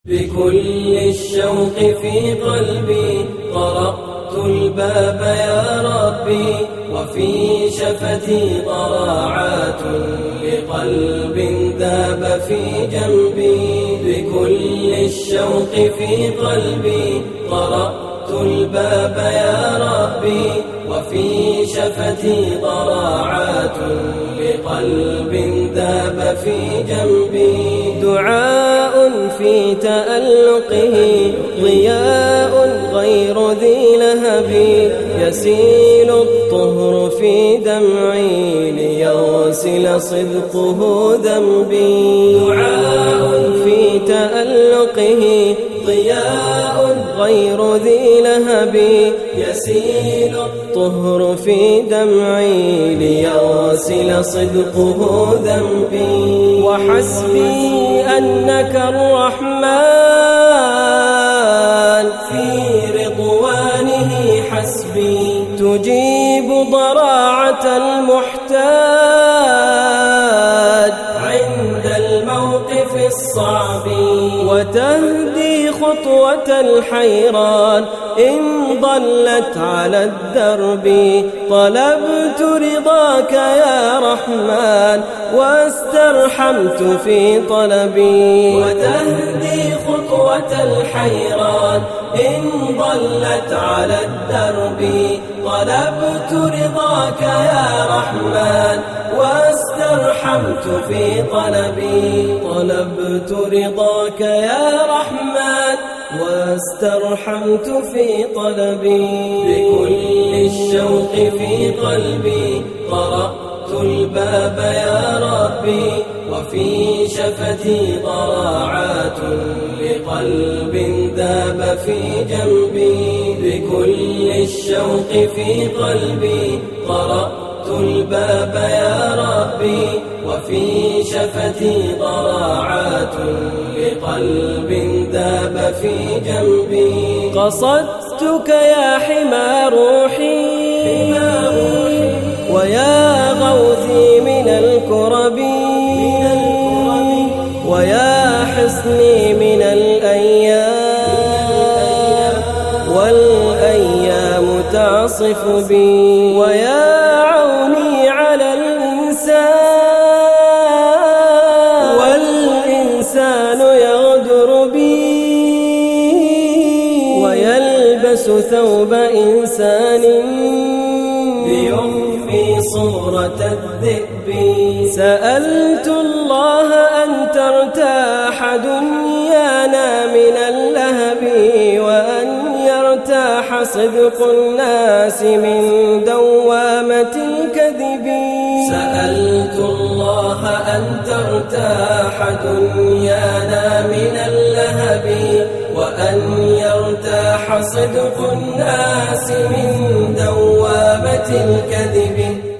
بكل الشوق في قلبي طرقت الباب يا ربي، وفي شفتي ضراعات لقلب ذاب في جنبي. بكل الشوق في قلبي طرقت الباب يا ربي، وفي شفتي ضراعات لقلب ذاب في جنبي. دعاء في تألقه ضياء غير ذي لهب، يسيل الطهر في دمعي ليغسل صدقه ذنبي. دعاء في تألقه ضياء غير ذي لهب، يسيل الطهر في دمعي ليغسل صدقه ذنبي. وحسبي أنك الرحمن في رضوانه حسبي، تجيب ضراعة المحتاج عند الموقف الصعب، وتهدي خطوة الحيران إن ضلت على الدرب. طلبت رضاك يا رحمن واسترحمت في طلبي، وتهدي خطوة الحيران إن ضلت على الدرب. طلبت رضاك يا رحمن واسترحمت في طلبي. طلبت رضاك يا رحمن واسترحمت في طلبي. بكل الشوق في قلبي طرقت الباب يا ربي، وفي شفتي ضراعات لقلب ذاب في جنبي. بكل الشوق في قلبي طرقت الباب يا ربي، وفي شفتي ضراعات لقلب ذاب في جنبي. قصدتك يا حمى روحي ويا غوثي من الكرب، ويا حصني من الأيام والأيام تعصف بي، ويا عوني على الإنسان والإنسان يغدر بي، ويلبس ثوب إنسان ليخفي صورة الذئب. سألت الله أن ترتاح دنيانا من اللهب، وأن يرتاح صدق الناس من دوامة الكذب. سألت الله أن ترتاح دنيانا من اللهب، وأن يرتاح صدق الناس من دوامة الكذب.